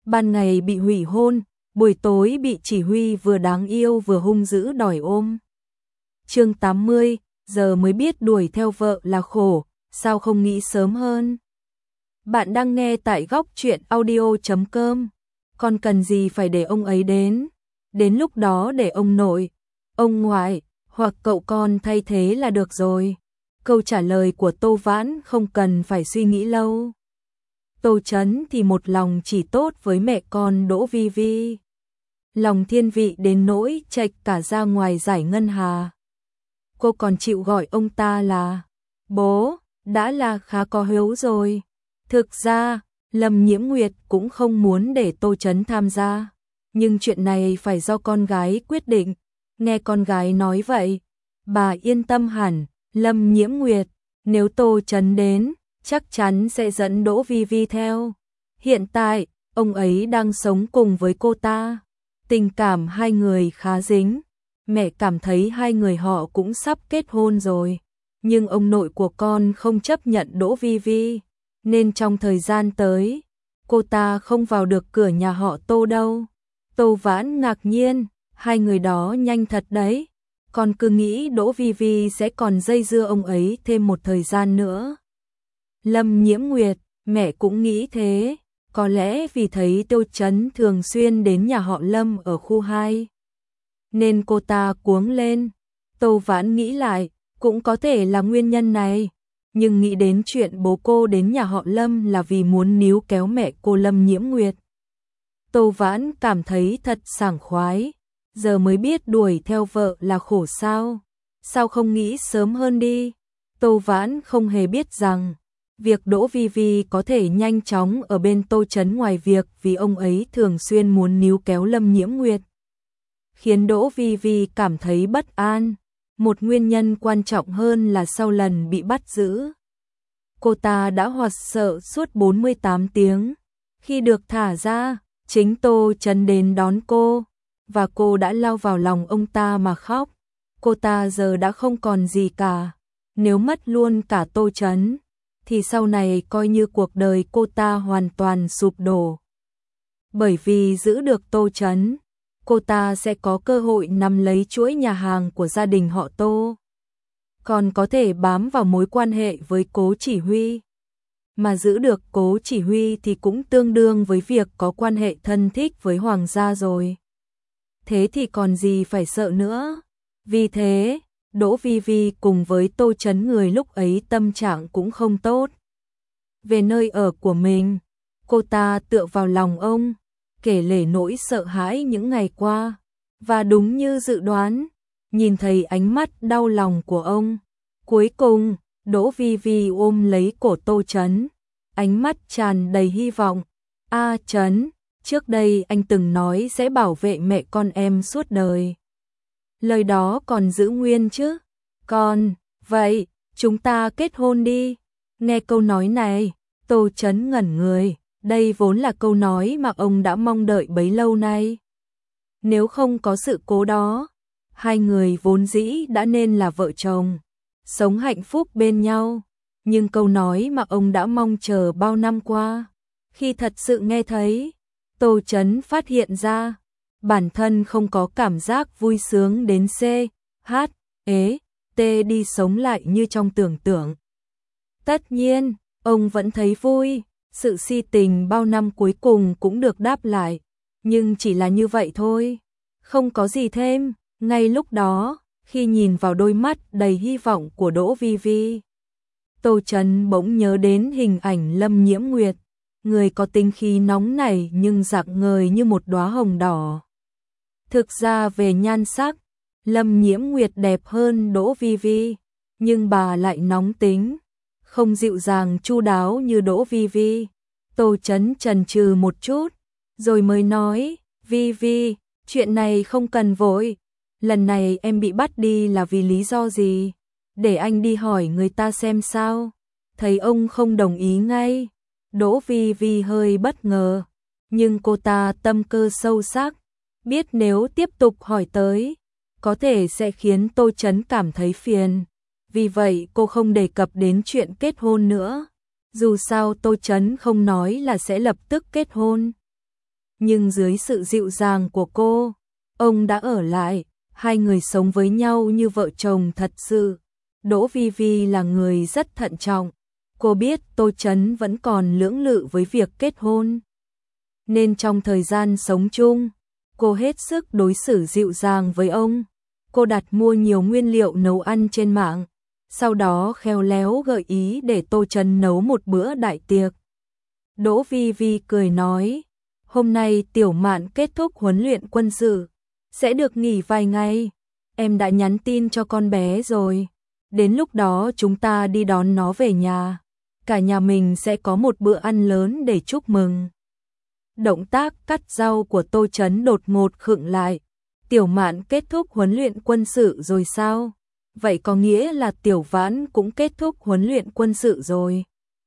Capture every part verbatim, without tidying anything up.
ban ngày bị hủy hôn, buổi tối bị chỉ huy vừa đáng yêu vừa hung dữ đòi ôm. Chương tám mươi, giờ mới biết đuổi theo vợ là khổ, sao không nghĩ sớm hơn. Bạn đang nghe tại góc truyện audio chấm com. Con cần gì phải để ông ấy đến? Đến lúc đó để ông nội, ông ngoại hoặc cậu con thay thế là được rồi. Câu trả lời của Tô Vãn không cần phải suy nghĩ lâu. Tô Chấn thì một lòng chỉ tốt với mẹ con Đỗ Vi Vi. Lòng thiên vị đến nỗi chệch cả ra ngoài giải ngân hà. Cô còn chịu gọi ông ta là bố, đã là khá có hiếu rồi. Thực ra, Lâm Nhiễm Nguyệt cũng không muốn để Tô Chấn tham gia. Nhưng chuyện này phải do con gái quyết định. Nghe con gái nói vậy, bà yên tâm hẳn. Lâm Nhiễm Nguyệt, nếu Tô Chấn đến, chắc chắn sẽ dẫn Đỗ Vi Vi theo. Hiện tại, ông ấy đang sống cùng với cô ta. Tình cảm hai người khá dính. Mẹ cảm thấy hai người họ cũng sắp kết hôn rồi. Nhưng ông nội của con không chấp nhận Đỗ Vi Vi. Nên trong thời gian tới, cô ta không vào được cửa nhà họ Tô đâu. Tô Vãn ngạc nhiên, hai người đó nhanh thật đấy. Con cứ nghĩ Đỗ Vi Vi sẽ còn dây dưa ông ấy thêm một thời gian nữa. Lâm Nhiễm Nguyệt, mẹ cũng nghĩ thế. Có lẽ vì thấy Tô Chấn thường xuyên đến nhà họ Lâm ở khu hai. Nên cô ta cuống lên. Tô Vãn nghĩ lại, cũng có thể là nguyên nhân này. Nhưng nghĩ đến chuyện bố cô đến nhà họ Lâm là vì muốn níu kéo mẹ cô Lâm Nhiễm Nguyệt. Tô Vãn cảm thấy thật sảng khoái. Giờ mới biết đuổi theo vợ là khổ sao. Sao không nghĩ sớm hơn đi. Tô Vãn không hề biết rằng việc Đỗ Vi Vi có thể nhanh chóng ở bên Tô Chấn ngoài việc vì ông ấy thường xuyên muốn níu kéo Lâm Nhiễm Nguyệt. Khiến Đỗ Vi Vi cảm thấy bất an. Một nguyên nhân quan trọng hơn là sau lần bị bắt giữ. Cô ta đã hoảng sợ suốt bốn mươi tám tiếng. Khi được thả ra, chính Tô Chấn đến đón cô. Và cô đã lao vào lòng ông ta mà khóc. Cô ta giờ đã không còn gì cả. Nếu mất luôn cả Tô Chấn, thì sau này coi như cuộc đời cô ta hoàn toàn sụp đổ. Bởi vì giữ được Tô Chấn, cô ta sẽ có cơ hội nắm lấy chuỗi nhà hàng của gia đình họ Tô. Còn có thể bám vào mối quan hệ với Cố Chỉ Huy. Mà giữ được Cố Chỉ Huy thì cũng tương đương với việc có quan hệ thân thích với Hoàng gia rồi. Thế thì còn gì phải sợ nữa. Vì thế, Đỗ Vi Vi cùng với Tô Chấn người lúc ấy tâm trạng cũng không tốt. Về nơi ở của mình, cô ta tựa vào lòng ông, kể lể nỗi sợ hãi những ngày qua. Và đúng như dự đoán, nhìn thấy ánh mắt đau lòng của ông. Cuối cùng, Đỗ Vi Vi ôm lấy cổ Tô Chấn, ánh mắt tràn đầy hy vọng. A Chấn, trước đây anh từng nói sẽ bảo vệ mẹ con em suốt đời. Lời đó còn giữ nguyên chứ? Còn, vậy, chúng ta kết hôn đi. Nghe câu nói này, Tô Chấn ngẩn người. Đây vốn là câu nói mà ông đã mong đợi bấy lâu nay. Nếu không có sự cố đó, hai người vốn dĩ đã nên là vợ chồng, sống hạnh phúc bên nhau. Nhưng câu nói mà ông đã mong chờ bao năm qua, khi thật sự nghe thấy, Tô Chấn phát hiện ra, bản thân không có cảm giác vui sướng đến C, H, E, T đi sống lại như trong tưởng tượng. Tất nhiên, ông vẫn thấy vui, sự si tình bao năm cuối cùng cũng được đáp lại, nhưng chỉ là như vậy thôi, không có gì thêm. Ngay lúc đó, khi nhìn vào đôi mắt đầy hy vọng của Đỗ Vi Vi, Tô Chấn bỗng nhớ đến hình ảnh Lâm Nhiễm Nguyệt, người có tính khí nóng nảy nhưng rạng ngời như một đóa hồng đỏ. Thực ra về nhan sắc, Lâm Nhiễm Nguyệt đẹp hơn Đỗ Vi Vi, nhưng bà lại nóng tính, không dịu dàng chu đáo như Đỗ Vi Vi. Tô Chấn chần chừ một chút, rồi mới nói, Vi Vi, chuyện này không cần vội. Lần này em bị bắt đi là vì lý do gì? Để anh đi hỏi người ta xem sao. Thấy ông không đồng ý ngay, Đỗ Vi Vi hơi bất ngờ, nhưng cô ta tâm cơ sâu sắc, biết nếu tiếp tục hỏi tới, có thể sẽ khiến Tô Chấn cảm thấy phiền. Vì vậy cô không đề cập đến chuyện kết hôn nữa. Dù sao Tô Chấn không nói là sẽ lập tức kết hôn. nhưng dưới sự dịu dàng của cô, ông đã ở lại, hai người sống với nhau như vợ chồng thật sự. Đỗ Vi Vi là người rất thận trọng, cô biết Tô Chấn vẫn còn lưỡng lự với việc kết hôn. Nên trong thời gian sống chung, cô hết sức đối xử dịu dàng với ông. Cô đặt mua nhiều nguyên liệu nấu ăn trên mạng, sau đó khéo léo gợi ý để Tô Chấn nấu một bữa đại tiệc. Đỗ Vi Vi cười nói, hôm nay Tiểu Mạn kết thúc huấn luyện quân sự, sẽ được nghỉ vài ngày. Em đã nhắn tin cho con bé rồi, đến lúc đó chúng ta đi đón nó về nhà. Cả nhà mình sẽ có một bữa ăn lớn để chúc mừng. Động tác cắt rau của Tô Chấn đột ngột khựng lại. Tiểu Mạn kết thúc huấn luyện quân sự rồi sao? Vậy có nghĩa là Tiểu Vãn cũng kết thúc huấn luyện quân sự rồi.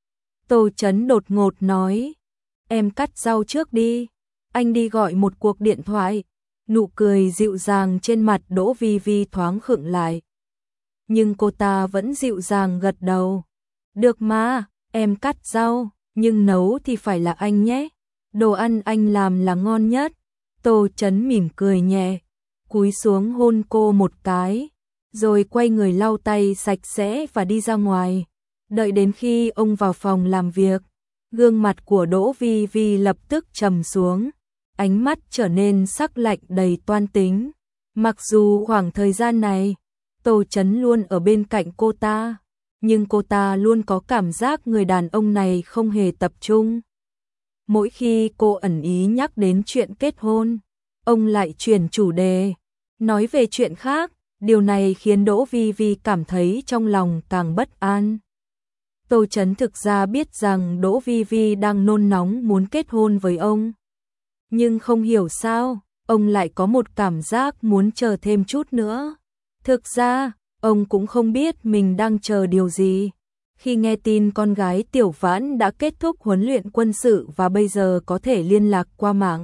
Tô Chấn đột ngột nói, em cắt rau trước đi, anh đi gọi một cuộc điện thoại. Nụ cười dịu dàng trên mặt Đỗ Vi Vi thoáng khựng lại. Nhưng cô ta vẫn dịu dàng gật đầu. Được mà, em cắt rau, nhưng nấu thì phải là anh nhé. Đồ ăn anh làm là ngon nhất. Tô Chấn mỉm cười nhẹ, cúi xuống hôn cô một cái, rồi quay người lau tay sạch sẽ và đi ra ngoài. Đợi đến khi ông vào phòng làm việc, gương mặt của Đỗ Vi Vi lập tức trầm xuống, ánh mắt trở nên sắc lạnh đầy toan tính. Mặc dù khoảng thời gian này, Tô Chấn luôn ở bên cạnh cô ta, nhưng cô ta luôn có cảm giác người đàn ông này không hề tập trung. Mỗi khi cô ẩn ý nhắc đến chuyện kết hôn, ông lại chuyển chủ đề, nói về chuyện khác. Điều này khiến Đỗ Vi Vi cảm thấy trong lòng càng bất an. Tô Chấn thực ra biết rằng Đỗ Vi Vi đang nôn nóng muốn kết hôn với ông. Nhưng không hiểu sao, ông lại có một cảm giác muốn chờ thêm chút nữa. Thực ra, ông cũng không biết mình đang chờ điều gì. Khi nghe tin con gái Tiểu Vãn đã kết thúc huấn luyện quân sự và bây giờ có thể liên lạc qua mạng,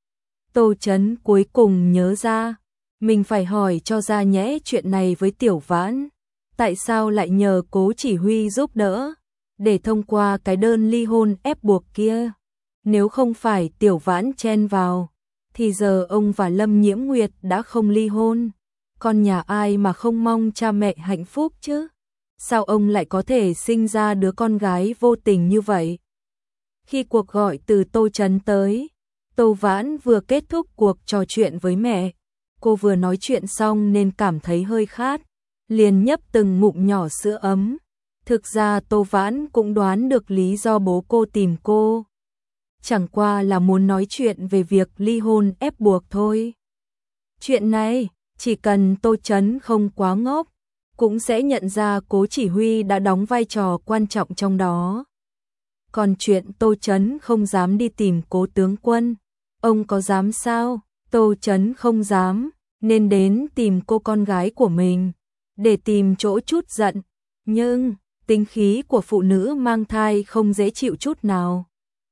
Tô Chấn cuối cùng nhớ ra, mình phải hỏi cho ra nhẽ chuyện này với Tiểu Vãn. Tại sao lại nhờ Cố Chỉ Huy giúp đỡ, để thông qua cái đơn ly hôn ép buộc kia? Nếu không phải Tiểu Vãn chen vào, thì giờ ông và Lâm Nhiễm Nguyệt đã không ly hôn. Con nhà ai mà không mong cha mẹ hạnh phúc chứ? Sao ông lại có thể sinh ra đứa con gái vô tình như vậy? Khi cuộc gọi từ Tô Chấn tới, Tô Vãn vừa kết thúc cuộc trò chuyện với mẹ. Cô vừa nói chuyện xong nên cảm thấy hơi khát, liền nhấp từng ngụm nhỏ sữa ấm. Thực ra Tô Vãn cũng đoán được lý do bố cô tìm cô. Chẳng qua là muốn nói chuyện về việc ly hôn ép buộc thôi. Chuyện này, chỉ cần Tô Chấn không quá ngốc, cũng sẽ nhận ra Cố Chỉ Huy đã đóng vai trò quan trọng trong đó. Còn chuyện Tô Chấn không dám đi tìm Cố tướng quân, ông có dám sao? Tô Chấn không dám, nên đến tìm cô con gái của mình, để tìm chỗ trút giận. Nhưng, tính khí của phụ nữ mang thai không dễ chịu chút nào.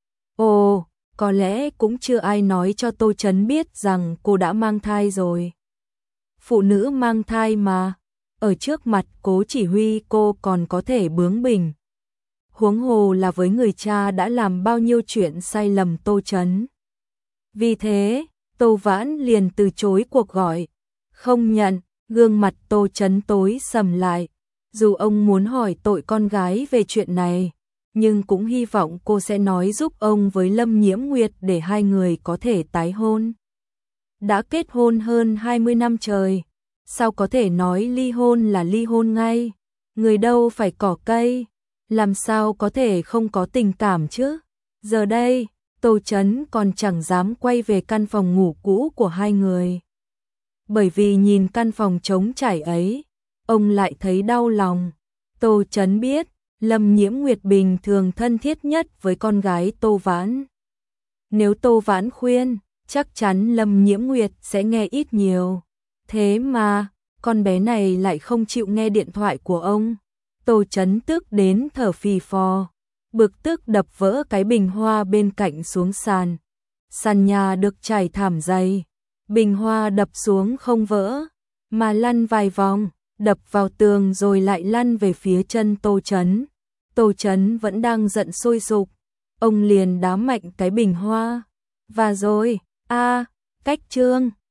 Ồ, có lẽ cũng chưa ai nói cho Tô Chấn biết rằng cô đã mang thai rồi. Phụ nữ mang thai mà, ở trước mặt Cố Chỉ Huy cô còn có thể bướng bỉnh. Huống hồ là với người cha đã làm bao nhiêu chuyện sai lầm Tô Chấn. Vì thế, Tô Vãn liền từ chối cuộc gọi, không nhận. Gương mặt Tô Chấn tối sầm lại. Dù ông muốn hỏi tội con gái về chuyện này, nhưng cũng hy vọng cô sẽ nói giúp ông với Lâm Nhiễm Nguyệt để hai người có thể tái hôn. Đã kết hôn hơn hai mươi năm trời, sao có thể nói ly hôn là ly hôn ngay? Người đâu phải cỏ cây, làm sao có thể không có tình cảm chứ? Giờ đây, Tô Chấn còn chẳng dám quay về căn phòng ngủ cũ của hai người. Bởi vì nhìn căn phòng trống trải ấy, ông lại thấy đau lòng. Tô Chấn biết, Lâm Nhiễm Nguyệt bình thường thân thiết nhất với con gái Tô Vãn. Nếu Tô Vãn khuyên, chắc chắn Lâm Nhiễm Nguyệt sẽ nghe ít nhiều. Thế mà, con bé này lại không chịu nghe điện thoại của ông. Tô Chấn tức đến thở phì phò, bực tức đập vỡ cái bình hoa bên cạnh xuống sàn. Sàn nhà được trải thảm dày, bình hoa đập xuống không vỡ, mà lăn vài vòng, đập vào tường rồi lại lăn về phía chân Tô Chấn. Tô Chấn vẫn đang giận sôi sục, ông liền đá mạnh cái bình hoa Và rồi, a, cách chương